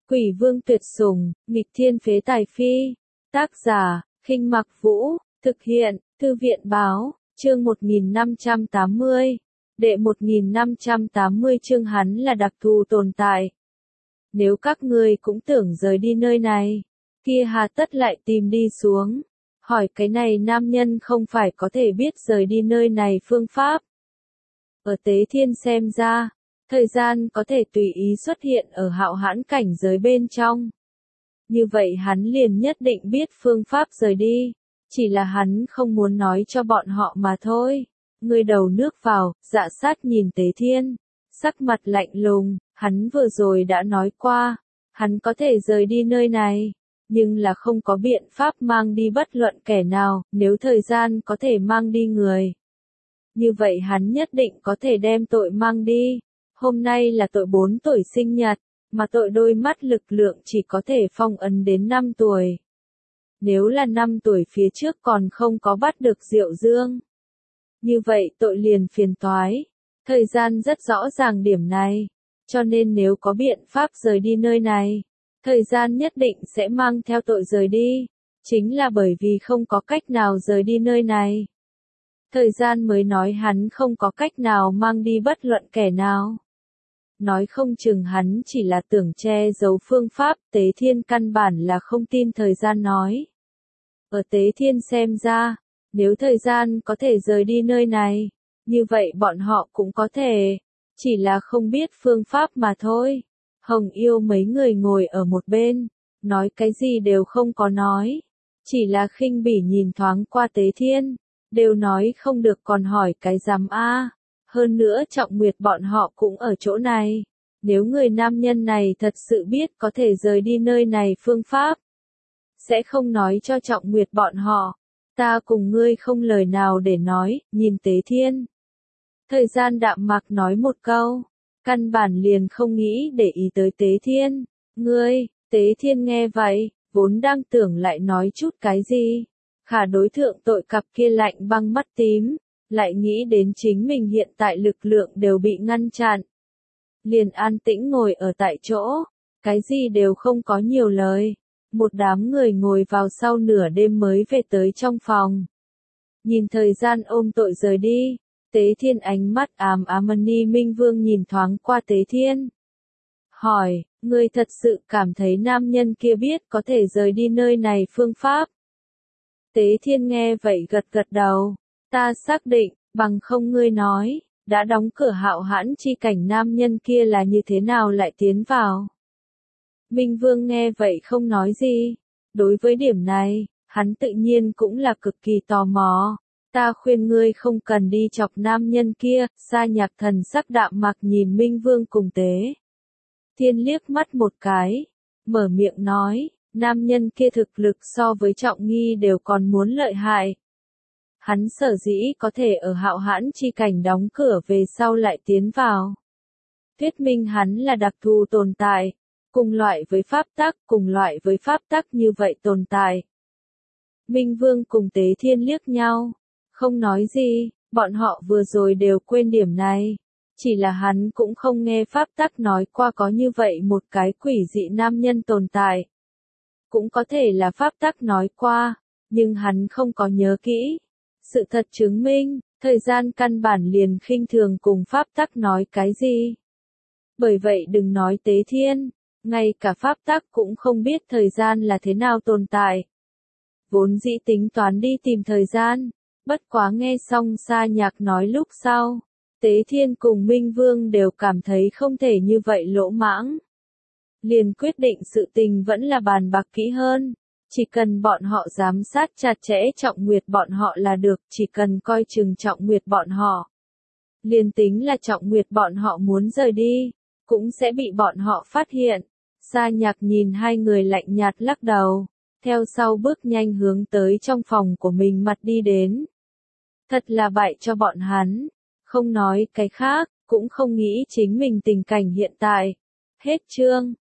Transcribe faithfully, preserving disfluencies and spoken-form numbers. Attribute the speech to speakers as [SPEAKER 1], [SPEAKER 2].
[SPEAKER 1] Quỷ vương tuyệt sủng, nghịch thiên phế tài phi. Tác giả, Khinh Mặc Vũ, thực hiện, Thư viện báo, chương một nghìn năm trăm tám mươi. Đệ một nghìn năm trăm tám mươi chương hắn là đặc thù tồn tại. Nếu các ngươi cũng tưởng rời đi nơi này, kia hà tất lại tìm đi xuống. Hỏi cái này nam nhân không phải có thể biết rời đi nơi này phương pháp. Ở Tế Thiên xem ra, thời gian có thể tùy ý xuất hiện ở hạo hãn cảnh giới bên trong. Như vậy hắn liền nhất định biết phương pháp rời đi, chỉ là hắn không muốn nói cho bọn họ mà thôi. Người đầu nước vào, dạ sát nhìn Tế Thiên, sắc mặt lạnh lùng, hắn vừa rồi đã nói qua, hắn có thể rời đi nơi này, nhưng là không có biện pháp mang đi bất luận kẻ nào, nếu thời gian có thể mang đi người. Như vậy hắn nhất định có thể đem tội mang đi. Hôm nay là tội bốn tuổi sinh nhật, mà tội đôi mắt lực lượng chỉ có thể phong ấn đến năm tuổi. Nếu là năm tuổi phía trước còn không có bắt được Diệu Dương, như vậy tội liền phiền toái. Thời gian rất rõ ràng điểm này, cho nên nếu có biện pháp rời đi nơi này, thời gian nhất định sẽ mang theo tội rời đi. Chính là bởi vì không có cách nào rời đi nơi này, thời gian mới nói hắn không có cách nào mang đi bất luận kẻ nào. Nói không chừng hắn chỉ là tưởng che giấu phương pháp, Tế Thiên căn bản là không tin thời gian nói. Ở Tế Thiên xem ra, nếu thời gian có thể rời đi nơi này, như vậy bọn họ cũng có thể, chỉ là không biết phương pháp mà thôi. Hồng Yêu mấy người ngồi ở một bên, nói cái gì đều không có nói, chỉ là khinh bỉ nhìn thoáng qua Tế Thiên, đều nói không được còn hỏi cái dám a. Hơn nữa Trọng Nguyệt bọn họ cũng ở chỗ này. Nếu người nam nhân này thật sự biết có thể rời đi nơi này phương pháp, sẽ không nói cho Trọng Nguyệt bọn họ. Ta cùng ngươi không lời nào để nói, nhìn Tế Thiên. Thời gian đạm mạc nói một câu, căn bản liền không nghĩ để ý tới Tế Thiên. Ngươi, Tế Thiên nghe vậy, vốn đang tưởng lại nói chút cái gì. Khả đối thượng tội cặp kia lạnh băng mắt tím, lại nghĩ đến chính mình hiện tại lực lượng đều bị ngăn chặn. Liền an tĩnh ngồi ở tại chỗ, cái gì đều không có nhiều lời. Một đám người ngồi vào sau nửa đêm mới về tới trong phòng. Nhìn thời gian ôm tội rời đi, Tế Thiên ánh mắt ám ám. Ni Minh Vương nhìn thoáng qua Tế Thiên, hỏi, ngươi thật sự cảm thấy nam nhân kia biết có thể rời đi nơi này phương pháp? Tế Thiên nghe vậy gật gật đầu. Ta xác định, bằng không ngươi nói, đã đóng cửa hạo hãn chi cảnh nam nhân kia là như thế nào lại tiến vào. Minh Vương nghe vậy không nói gì. Đối với điểm này, hắn tự nhiên cũng là cực kỳ tò mò. Ta khuyên ngươi không cần đi chọc nam nhân kia. Sa Nhạc Thần sắc đạm mạc nhìn Minh Vương cùng Tế Thiên liếc mắt một cái, mở miệng nói, nam nhân kia thực lực so với Trọng Nghi đều còn muốn lợi hại. Hắn sở dĩ có thể ở hạo hãn chi cảnh đóng cửa về sau lại tiến vào, thuyết minh hắn là đặc thù tồn tại, cùng loại với pháp tắc, cùng loại với pháp tắc như vậy tồn tại. Minh Vương cùng Tế Thiên liếc nhau, không nói gì, bọn họ vừa rồi đều quên điểm này, chỉ là hắn cũng không nghe pháp tắc nói qua có như vậy một cái quỷ dị nam nhân tồn tại. Cũng có thể là pháp tắc nói qua, nhưng hắn không có nhớ kỹ. Sự thật chứng minh, thời gian căn bản liền khinh thường cùng pháp tắc nói cái gì. Bởi vậy đừng nói Tế Thiên, ngay cả pháp tắc cũng không biết thời gian là thế nào tồn tại. Vốn dĩ tính toán đi tìm thời gian, bất quá nghe xong Sa Nhạc nói lúc sau, Tế Thiên cùng Minh Vương đều cảm thấy không thể như vậy lỗ mãng. Liền quyết định sự tình vẫn là bàn bạc kỹ hơn. Chỉ cần bọn họ giám sát chặt chẽ Trọng Nguyệt bọn họ là được, chỉ cần coi chừng Trọng Nguyệt bọn họ. Liền tính là Trọng Nguyệt bọn họ muốn rời đi, cũng sẽ bị bọn họ phát hiện. Sa Nhạc nhìn hai người lạnh nhạt lắc đầu, theo sau bước nhanh hướng tới trong phòng của mình mặt đi đến. Thật là bại cho bọn hắn, không nói cái khác, cũng không nghĩ chính mình tình cảnh hiện tại. Hết chương.